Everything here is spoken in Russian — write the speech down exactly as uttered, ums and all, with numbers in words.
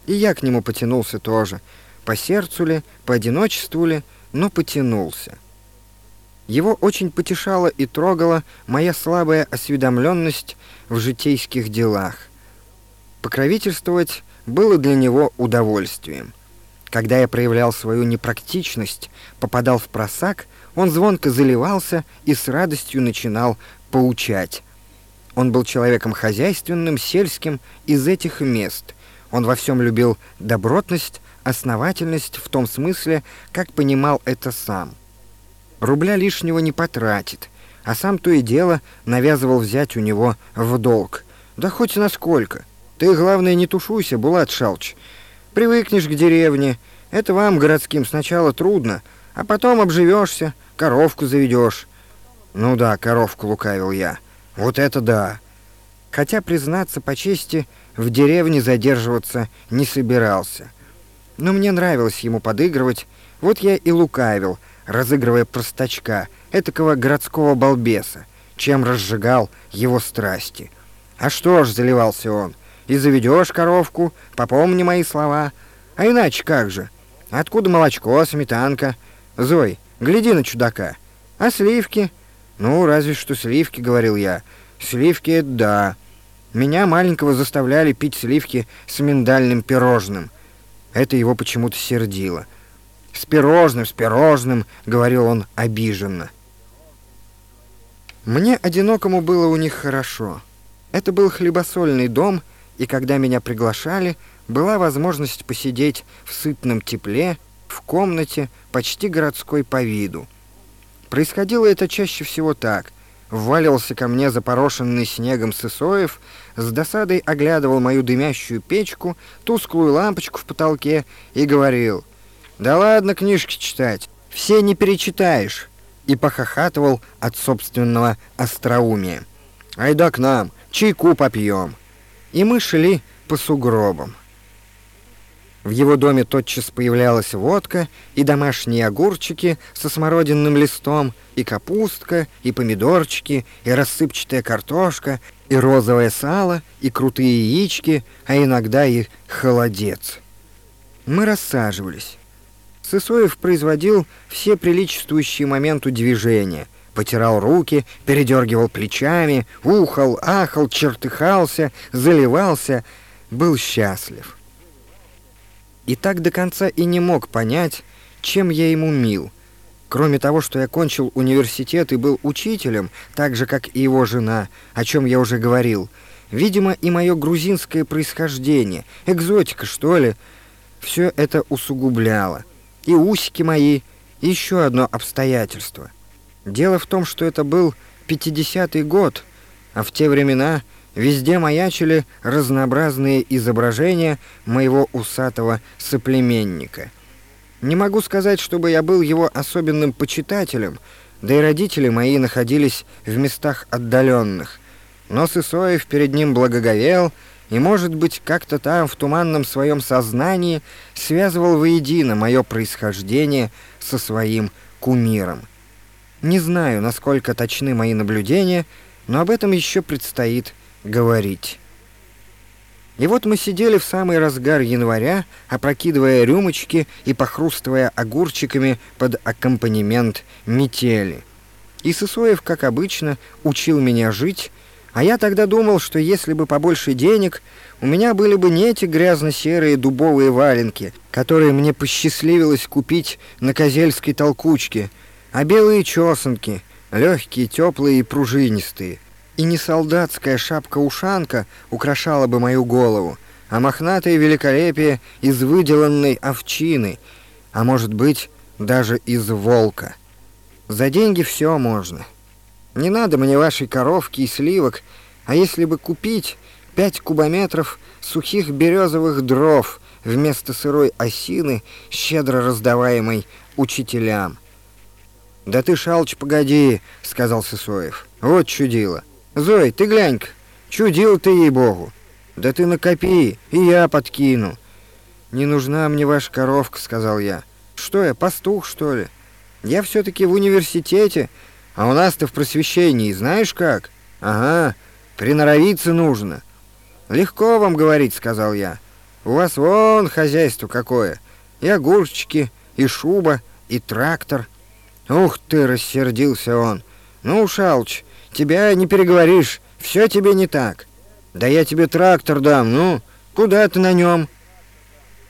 И я к нему потянулся тоже. По сердцу ли, по одиночеству ли, но потянулся. Его очень потешала и трогала моя слабая осведомленность в житейских делах. Покровительствовать было для него удовольствием. Когда я проявлял свою непрактичность, попадал в просак, он звонко заливался и с радостью начинал поучать. Он был человеком хозяйственным, сельским, из этих мест. Он во всем любил добротность, основательность в том смысле, как понимал это сам. Рубля лишнего не потратит, а сам то и дело навязывал взять у него в долг. Да хоть насколько. Ты, главное, не тушуйся, Булат Шалч. Привыкнешь к деревне. Это вам, городским, сначала трудно, а потом обживешься, коровку заведешь. Ну да, коровку, лукавил я. Вот это да. Хотя, признаться по чести, в деревне задерживаться не собирался. Но мне нравилось ему подыгрывать, вот я и лукавил, разыгрывая простачка, этакого городского балбеса, чем разжигал его страсти. А что ж, заливался он, и заведешь коровку, попомни мои слова. А иначе как же? Откуда молочко, сметанка? Зой, гляди на чудака. А сливки? Ну, разве что сливки, говорил я. Сливки — это да. Меня маленького заставляли пить сливки с миндальным пирожным. Это его почему-то сердило. «С пирожным, с пирожным», — говорил он обиженно. Мне одинокому было у них хорошо. Это был хлебосольный дом, и когда меня приглашали, была возможность посидеть в сытном тепле, в комнате, почти городской по виду. Происходило это чаще всего так. Вваливался ко мне запорошенный снегом Сысоев, с досадой оглядывал мою дымящую печку, тусклую лампочку в потолке и говорил: «Да ладно книжки читать, все не перечитаешь», и похохатывал от собственного остроумия. «Айда к нам, чайку попьем». И мы шли по сугробам. В его доме тотчас появлялась водка, и домашние огурчики со смородинным листом, и капустка, и помидорчики, и рассыпчатая картошка, и розовое сало, и крутые яички, а иногда и холодец. Мы рассаживались. Сысоев производил все приличествующие моменту движения, потирал руки, передергивал плечами, ухал, ахал, чертыхался, заливался, был счастлив. И так до конца и не мог понять, чем я ему мил. Кроме того, что я кончил университет и был учителем, так же, как и его жена, о чем я уже говорил, видимо, и мое грузинское происхождение, экзотика, что ли, все это усугубляло. И усики мои, и еще одно обстоятельство. Дело в том, что это был пятидесятый год, а в те времена везде маячили разнообразные изображения моего усатого соплеменника. Не могу сказать, чтобы я был его особенным почитателем, да и родители мои находились в местах отдаленных. Но Сысоев перед ним благоговел и, может быть, как-то там в туманном своем сознании связывал воедино мое происхождение со своим кумиром. Не знаю, насколько точны мои наблюдения, но об этом еще предстоит говорить. И вот мы сидели в самый разгар января, опрокидывая рюмочки и похрустывая огурчиками под аккомпанемент метели. И Сысоев, как обычно, учил меня жить, а я тогда думал, что если бы побольше денег, у меня были бы не эти грязно-серые дубовые валенки, которые мне посчастливилось купить на Козельской толкучке, а белые чесанки, легкие, теплые и пружинистые. И не солдатская шапка-ушанка украшала бы мою голову, а мохнатое великолепие из выделанной овчины, а может быть, даже из волка. За деньги все можно. Не надо мне вашей коровки и сливок, а если бы купить пять кубометров сухих березовых дров вместо сырой осины, щедро раздаваемой учителям. «Да ты, Шалыч, погоди», — сказал Сысоев. «Вот чудило. Зой, ты глянь-ка, чудил ты, ей-богу. Да ты накопи, и я подкину». «Не нужна мне ваша коровка», — сказал я. «Что я, пастух, что ли? Я все-таки в университете, а у нас-то в просвещении, знаешь как? Ага, приноровиться нужно». «Легко вам говорить», — сказал я. У вас вон хозяйство какое. И огурчики, и шуба, и трактор. Ух ты, рассердился он. Ну, Шалыч, тебя не переговоришь, все тебе не так. Да я тебе трактор дам, ну, куда ты на нем?